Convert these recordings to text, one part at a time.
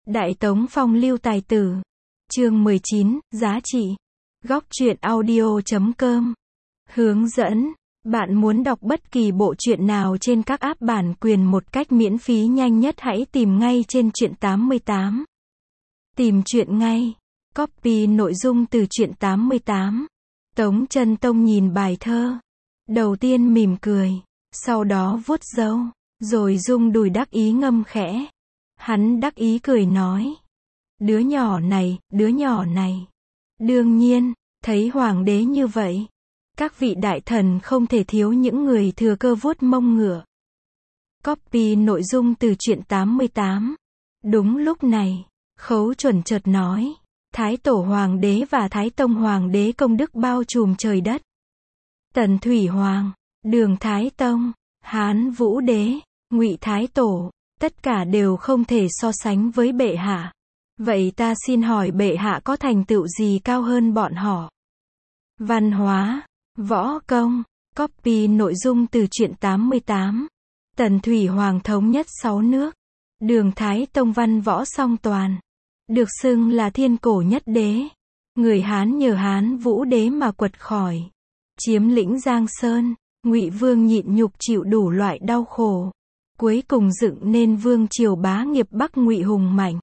Đại Tống Phong lưu tài tử. Chương 19, giá trị. Góc truyện audio.com. Hướng dẫn. Bạn muốn đọc bất kỳ bộ truyện nào trên các app bản quyền một cách miễn phí nhanh nhất hãy tìm ngay trên truyện 88. Tìm truyện ngay. Copy nội dung từ truyện 88. Tống Chân Tông nhìn bài thơ. Đầu tiên mỉm cười. Sau đó vuốt râu. Rồi rung đùi đắc ý ngâm khẽ. Hắn đắc ý cười nói. Đứa nhỏ này, đứa nhỏ này. Đương nhiên, thấy hoàng đế như vậy. Các vị đại thần không thể thiếu những người thừa cơ vuốt mông ngựa. Copy nội dung từ truyện 88. Đúng lúc này, Khấu Chuẩn chợt nói. Thái Tổ Hoàng đế và Thái Tông Hoàng đế công đức bao trùm trời đất. Tần Thủy Hoàng, Đường Thái Tông, Hán Vũ đế, Ngụy Thái Tổ, tất cả đều không thể so sánh với bệ hạ. Vậy ta xin hỏi bệ hạ có thành tựu gì cao hơn bọn họ? Văn hóa, võ công, copy nội dung từ truyện 88. Tần Thủy Hoàng thống nhất 6 nước. Đường Thái Tông văn võ song toàn. Được xưng là thiên cổ nhất đế. Người Hán nhờ Hán Vũ đế mà quật khỏi. Chiếm lĩnh Giang Sơn. Ngụy Vương nhịn nhục chịu đủ loại đau khổ. Cuối cùng dựng nên vương triều bá nghiệp Bắc Ngụy hùng mạnh.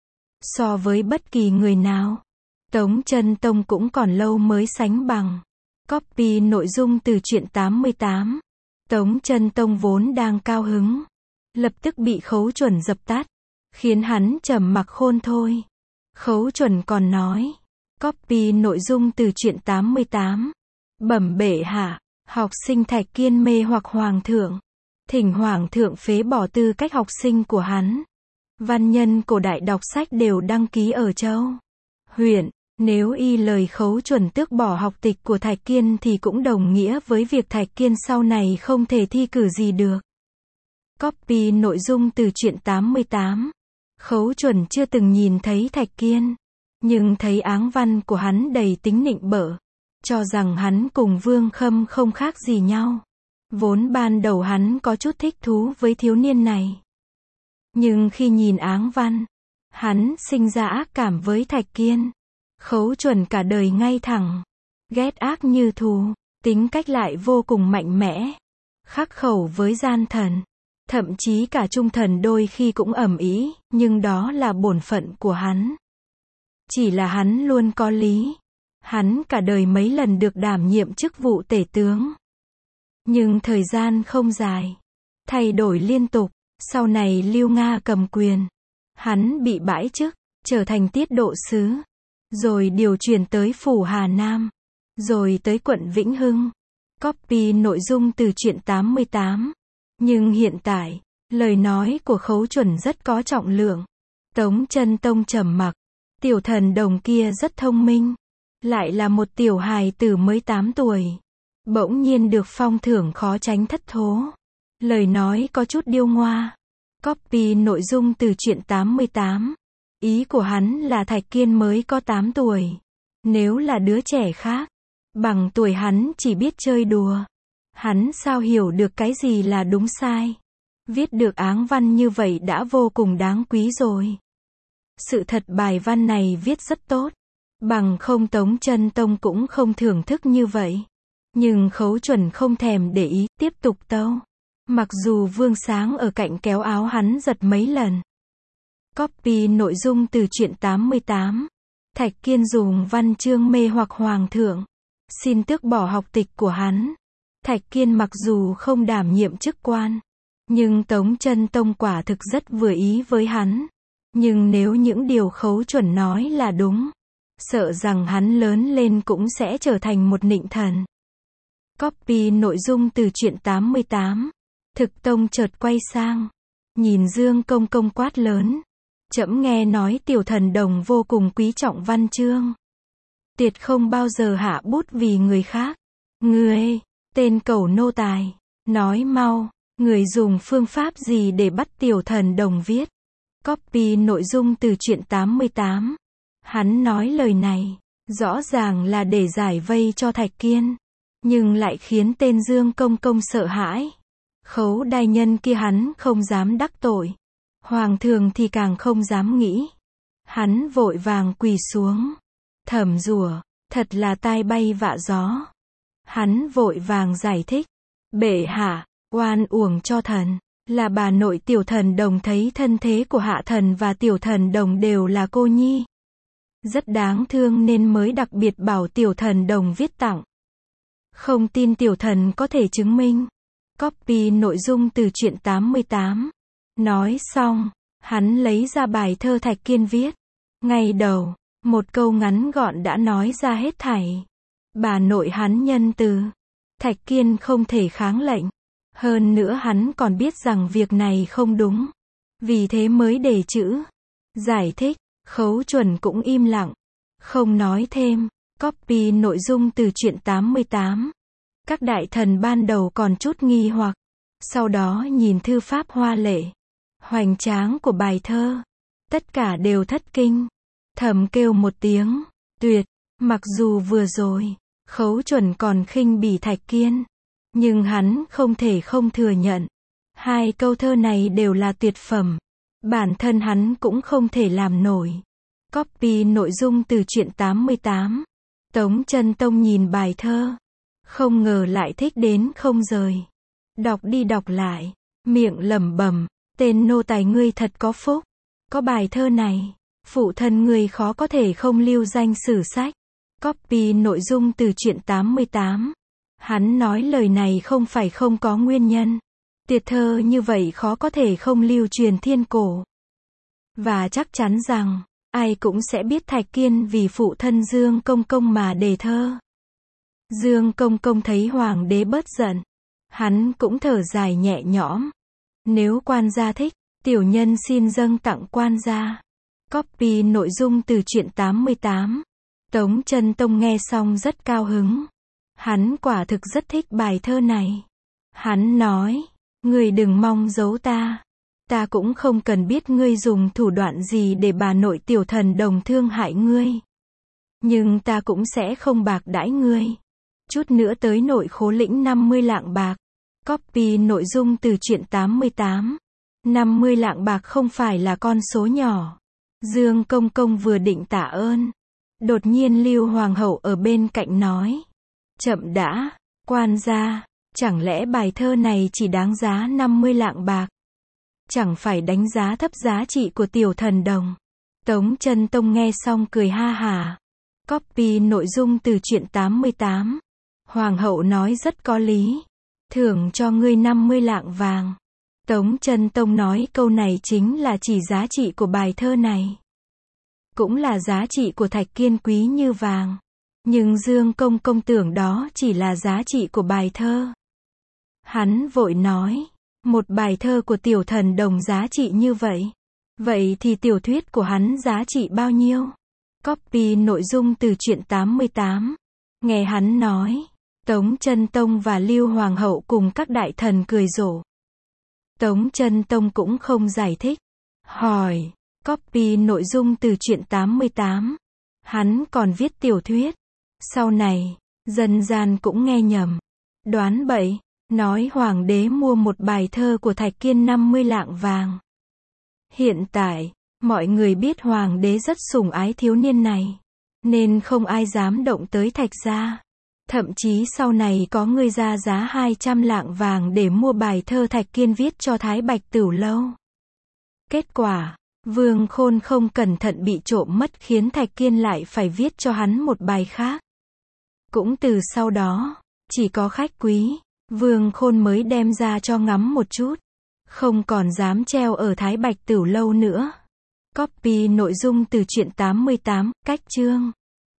So với bất kỳ người nào, Tống Chân Tông cũng còn lâu mới sánh bằng. Copy nội dung từ truyện 88. Tống Chân Tông vốn đang cao hứng, lập tức bị Khấu Chuẩn dập tắt, khiến hắn trầm mặc khôn thôi. Khấu Chuẩn còn nói. Copy nội dung từ truyện 88. Bẩm bệ hạ, học sinh Thạch Kiên mê hoặc hoàng thượng. Thỉnh hoàng thượng phế bỏ tư cách học sinh của hắn. Văn nhân cổ đại đọc sách đều đăng ký ở châu, huyện. Nếu y lời Khấu Chuẩn tước bỏ học tịch của Thạch Kiên thì cũng đồng nghĩa với việc Thạch Kiên sau này không thể thi cử gì được. Copy nội dung từ truyện 88. Khấu Chuẩn chưa từng nhìn thấy Thạch Kiên, nhưng thấy áng văn của hắn đầy tính nịnh bợ, cho rằng hắn cùng Vương Khâm không khác gì nhau. Vốn ban đầu hắn có chút thích thú với thiếu niên này. Nhưng khi nhìn áng văn, hắn sinh ra ác cảm với Thạch Kiên. Khấu Chuẩn cả đời ngay thẳng, ghét ác như thù, tính cách lại vô cùng mạnh mẽ, khắc khẩu với gian thần. Thậm chí cả trung thần đôi khi cũng ầm ĩ, nhưng đó là bổn phận của hắn. Chỉ là hắn luôn có lý. Hắn cả đời mấy lần được đảm nhiệm chức vụ tể tướng. Nhưng thời gian không dài, thay đổi liên tục. Sau này Lưu Nga cầm quyền, hắn bị bãi chức, trở thành tiết độ sứ, rồi điều chuyển tới phủ Hà Nam, rồi tới quận Vĩnh Hưng. Copy nội dung từ truyện 88. Nhưng hiện tại, lời nói của Khấu Chuẩn rất có trọng lượng. Tống Chân Tông trầm mặc. Tiểu thần đồng kia rất thông minh, lại là một tiểu hài tử mới 8 tuổi. Bỗng nhiên được phong thưởng khó tránh thất thố. Lời nói có chút điêu ngoa. Copy nội dung từ truyện 88. Ý của hắn là Thạch Kiên mới có 8 tuổi. Nếu là đứa trẻ khác, bằng tuổi hắn chỉ biết chơi đùa. Hắn sao hiểu được cái gì là đúng sai. Viết được áng văn như vậy đã vô cùng đáng quý rồi. Sự thật bài văn này viết rất tốt. Bằng không Tống Chân Tông cũng không thưởng thức như vậy. Nhưng Khấu Chuẩn không thèm để ý, tiếp tục tâu. Mặc dù Vương Sáng ở cạnh kéo áo hắn giật mấy lần. Copy nội dung từ truyện 88. Thạch Kiên dùng văn chương mê hoặc hoàng thượng, xin tước bỏ học tịch của hắn. Thạch Kiên mặc dù không đảm nhiệm chức quan, nhưng Tống Chân Tông quả thực rất vừa ý với hắn. Nhưng nếu những điều Khấu Chuẩn nói là đúng, sợ rằng hắn lớn lên cũng sẽ trở thành một nịnh thần. Copy nội dung từ truyện 88. Thực Tông chợt quay sang, nhìn Dương Công Công quát lớn. Trẫm nghe nói tiểu thần đồng vô cùng quý trọng văn chương. Tiệt không bao giờ hạ bút vì người khác. Ngươi, tên cẩu nô tài, nói mau, người dùng phương pháp gì để bắt tiểu thần đồng viết? Copy nội dung từ truyện 88. Hắn nói lời này, rõ ràng là để giải vây cho Thạch Kiên, nhưng lại khiến tên Dương Công Công sợ hãi. Khấu đại nhân kia hắn không dám đắc tội. Hoàng thường thì càng không dám nghĩ. Hắn vội vàng quỳ xuống, thầm rủa, thật là tai bay vạ gió. Hắn vội vàng giải thích, bệ hạ, oan uổng cho thần, là bà nội tiểu thần đồng thấy thân thế của hạ thần và tiểu thần đồng đều là cô nhi. Rất đáng thương nên mới đặc biệt bảo tiểu thần đồng viết tặng. Không tin tiểu thần có thể chứng minh. Copy nội dung từ truyện 88. Nói xong, hắn lấy ra bài thơ Thạch Kiên viết. Ngày đầu, một câu ngắn gọn đã nói ra hết thảy. Bà nội hắn nhân từ. Thạch Kiên không thể kháng lệnh. Hơn nữa hắn còn biết rằng việc này không đúng. Vì thế mới để chữ. Giải thích, Khấu Chuẩn cũng im lặng. Không nói thêm. Copy nội dung từ truyện 88. Các đại thần ban đầu còn chút nghi hoặc. Sau đó nhìn thư pháp hoa lệ, hoành tráng của bài thơ. Tất cả đều thất kinh. Thầm kêu một tiếng, tuyệt. Mặc dù vừa rồi, Khấu Chuẩn còn khinh bỉ Thạch Kiên. Nhưng hắn không thể không thừa nhận. Hai câu thơ này đều là tuyệt phẩm. Bản thân hắn cũng không thể làm nổi. Copy nội dung từ truyện 88. Tống Chân Tông nhìn bài thơ. Không ngờ lại thích đến không rời. Đọc đi đọc lại. Miệng lẩm bẩm. Tên nô tài ngươi thật có phúc. Có bài thơ này. Phụ thân ngươi khó có thể không lưu danh sử sách. Copy nội dung từ truyện 88. Hắn nói lời này không phải không có nguyên nhân. Tuyệt thơ như vậy khó có thể không lưu truyền thiên cổ. Và chắc chắn rằng, ai cũng sẽ biết Thạch Kiên vì phụ thân Dương Công Công mà đề thơ. Dương Công Công thấy hoàng đế bớt giận. Hắn cũng thở dài nhẹ nhõm. Nếu quan gia thích, tiểu nhân xin dâng tặng quan gia. Copy nội dung từ truyện 88. Tống Chân Tông nghe xong rất cao hứng. Hắn quả thực rất thích bài thơ này. Hắn nói, ngươi đừng mong giấu ta. Ta cũng không cần biết ngươi dùng thủ đoạn gì để bà nội tiểu thần đồng thương hại ngươi. Nhưng ta cũng sẽ không bạc đãi ngươi. Chút nữa tới nội khố lĩnh 50 lạng bạc. Copy nội dung từ truyện 88. 50 lạng bạc không phải là con số nhỏ. Dương Công Công vừa định tạ ơn. Đột nhiên Lưu Hoàng hậu ở bên cạnh nói. Chậm đã, quan gia, chẳng lẽ bài thơ này chỉ đáng giá 50 lạng bạc? Chẳng phải đánh giá thấp giá trị của tiểu thần đồng. Tống Chân Tông nghe xong cười ha hả. Copy nội dung từ truyện 88. Hoàng hậu nói rất có lý. Thưởng cho ngươi 50 lạng vàng. Tống Chân Tông nói câu này chính là chỉ giá trị của bài thơ này. Cũng là giá trị của Thạch Kiên quý như vàng. Nhưng Dương Công Công tưởng đó chỉ là giá trị của bài thơ. Hắn vội nói, một bài thơ của tiểu thần đồng giá trị như vậy. Vậy thì tiểu thuyết của hắn giá trị bao nhiêu? Copy nội dung từ truyện 88. Nghe hắn nói, Tống Chân Tông và Lưu Hoàng hậu cùng các đại thần cười rộ. Tống Chân Tông cũng không giải thích. Hỏi, copy nội dung từ truyện 88. Hắn còn viết tiểu thuyết. Sau này, dân gian cũng nghe nhầm. Đoán bậy, nói hoàng đế mua một bài thơ của Thạch Kiên 50 lạng vàng. Hiện tại, mọi người biết hoàng đế rất sủng ái thiếu niên này. Nên không ai dám động tới Thạch gia. Thậm chí sau này có người ra giá 200 lạng vàng để mua bài thơ Thạch Kiên viết cho Thái Bạch Tửu Lâu. Kết quả, Vương Khôn không cẩn thận bị trộm mất khiến Thạch Kiên lại phải viết cho hắn một bài khác. Cũng từ sau đó, chỉ có khách quý, Vương Khôn mới đem ra cho ngắm một chút. Không còn dám treo ở Thái Bạch Tửu Lâu nữa. Copy nội dung từ truyện 88, cách chương.